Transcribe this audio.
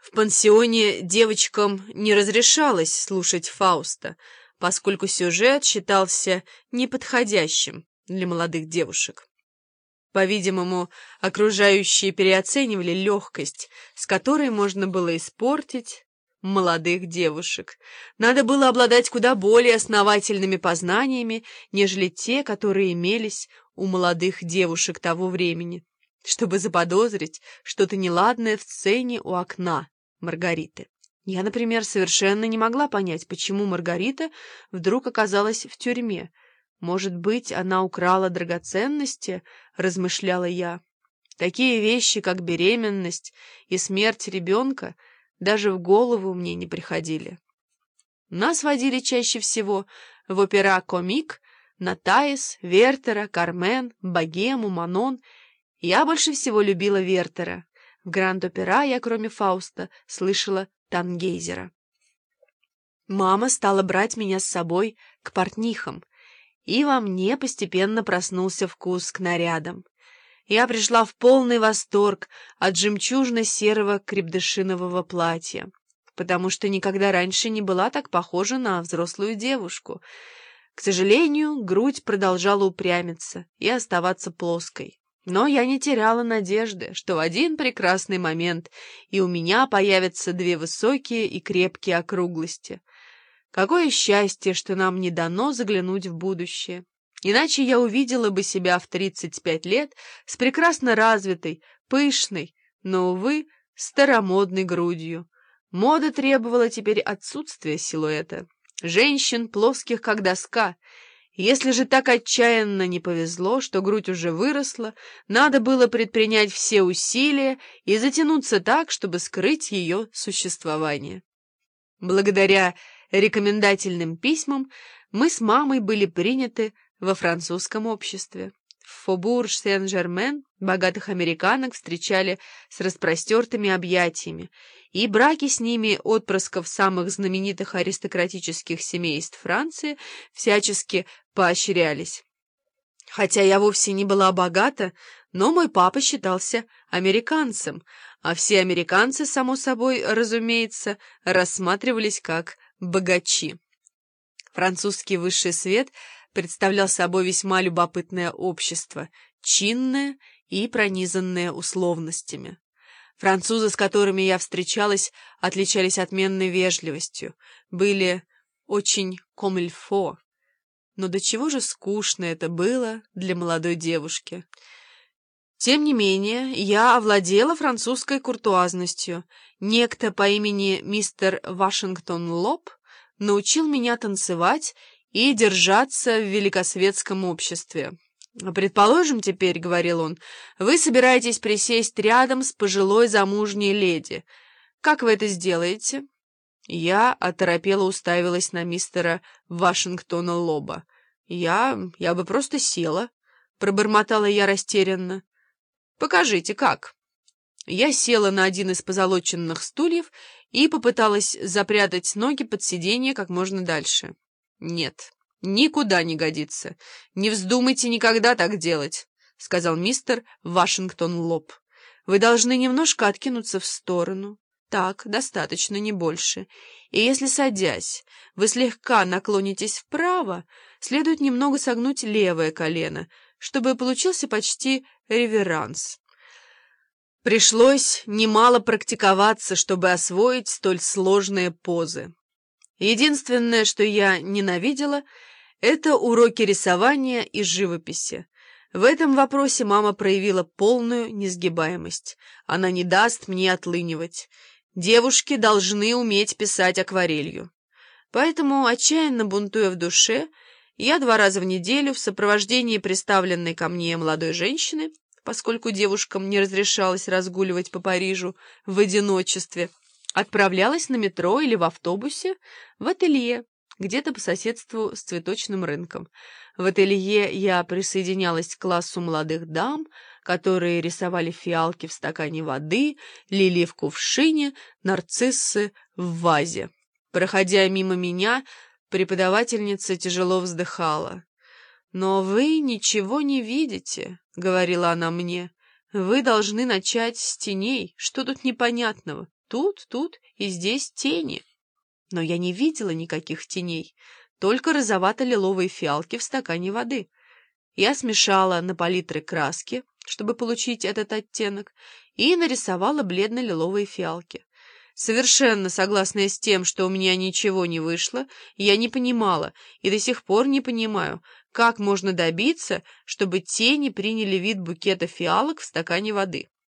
В пансионе девочкам не разрешалось слушать Фауста, поскольку сюжет считался неподходящим для молодых девушек. По-видимому, окружающие переоценивали легкость, с которой можно было испортить молодых девушек. Надо было обладать куда более основательными познаниями, нежели те, которые имелись у молодых девушек того времени, чтобы заподозрить что-то неладное в сцене у окна Маргариты. Я, например, совершенно не могла понять, почему Маргарита вдруг оказалась в тюрьме. Может быть, она украла драгоценности, размышляла я. Такие вещи, как беременность и смерть ребенка, даже в голову мне не приходили. Нас водили чаще всего в опера-комик, на Таис, Вертера, Кармен, Богему, Манон. Я больше всего любила Вертера. В Гранд-опера я, кроме Фауста, слышала Тангейзера. Мама стала брать меня с собой к портнихам, и во мне постепенно проснулся вкус к нарядам. Я пришла в полный восторг от жемчужно-серого крепдышинового платья, потому что никогда раньше не была так похожа на взрослую девушку. К сожалению, грудь продолжала упрямиться и оставаться плоской. Но я не теряла надежды, что в один прекрасный момент и у меня появятся две высокие и крепкие округлости. Какое счастье, что нам не дано заглянуть в будущее. Иначе я увидела бы себя в 35 лет с прекрасно развитой, пышной, но, увы, старомодной грудью. Мода требовала теперь отсутствия силуэта. Женщин плоских, как доска. Если же так отчаянно не повезло, что грудь уже выросла, надо было предпринять все усилия и затянуться так, чтобы скрыть ее существование. Благодаря рекомендательным письмам мы с мамой были приняты во французском обществе. В Фобурж-Сен-Жермен богатых американок встречали с распростертыми объятиями, и браки с ними отпрысков самых знаменитых аристократических семейств Франции всячески поощрялись. Хотя я вовсе не была богата, но мой папа считался американцем, а все американцы, само собой, разумеется, рассматривались как богачи. Французский высший свет представлял собой весьма любопытное общество, чинное и пронизанное условностями. Французы, с которыми я встречалась, отличались отменной вежливостью, были очень comme il faut. Но до чего же скучно это было для молодой девушки. Тем не менее, я овладела французской куртуазностью. Некто по имени мистер Вашингтон Лоб научил меня танцевать и держаться в великосветском обществе. «Предположим теперь, — говорил он, — вы собираетесь присесть рядом с пожилой замужней леди. Как вы это сделаете?» Я оторопела уставилась на мистера Вашингтона Лоба. «Я бы просто села», — пробормотала я растерянно. «Покажите, как». Я села на один из позолоченных стульев и попыталась запрятать ноги под сиденье как можно дальше. «Нет, никуда не годится. Не вздумайте никогда так делать», — сказал мистер Вашингтон Лоб. «Вы должны немножко откинуться в сторону. Так, достаточно, не больше. И если, садясь, вы слегка наклонитесь вправо, следует немного согнуть левое колено, чтобы получился почти реверанс». Пришлось немало практиковаться, чтобы освоить столь сложные позы. Единственное, что я ненавидела, это уроки рисования и живописи. В этом вопросе мама проявила полную несгибаемость. Она не даст мне отлынивать. Девушки должны уметь писать акварелью. Поэтому, отчаянно бунтуя в душе, я 2 раза в неделю в сопровождении представленной ко мне молодой женщины, поскольку девушкам не разрешалось разгуливать по Парижу в одиночестве, отправлялась на метро или в автобусе в ателье, где-то по соседству с цветочным рынком. В ателье я присоединялась к классу молодых дам, которые рисовали фиалки в стакане воды, лилии в кувшине, нарциссы в вазе. Проходя мимо меня, преподавательница тяжело вздыхала. «Но вы ничего не видите», — говорила она мне. «Вы должны начать с теней. Что тут непонятного? тут и здесь тени. Но я не видела никаких теней, только розовато-лиловые фиалки в стакане воды. Я смешала на палитре краски, чтобы получить этот оттенок, и нарисовала бледно-лиловые фиалки. Совершенно согласная с тем, что у меня ничего не вышло, я не понимала и до сих пор не понимаю, как можно добиться, чтобы тени приняли вид букета фиалок в стакане воды.